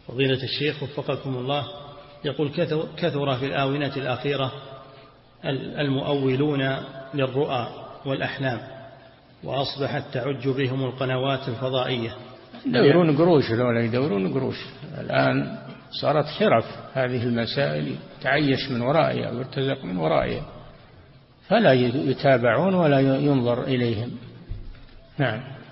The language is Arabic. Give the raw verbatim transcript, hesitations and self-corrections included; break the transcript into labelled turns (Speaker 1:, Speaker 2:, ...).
Speaker 1: فضيلة الشيخ وفقكم الله، يقول كثر في الآونة الأخيرة المؤولون للرؤى والأحلام، وأصبحت تعج بهم القنوات الفضائية.
Speaker 2: يدورون قروش، لولا يدورون قروش. الآن صارت حرف هذه المسائل، تعيش من ورائها ويرتزق من ورائها، فلا يتابعون ولا ينظر إليهم. نعم.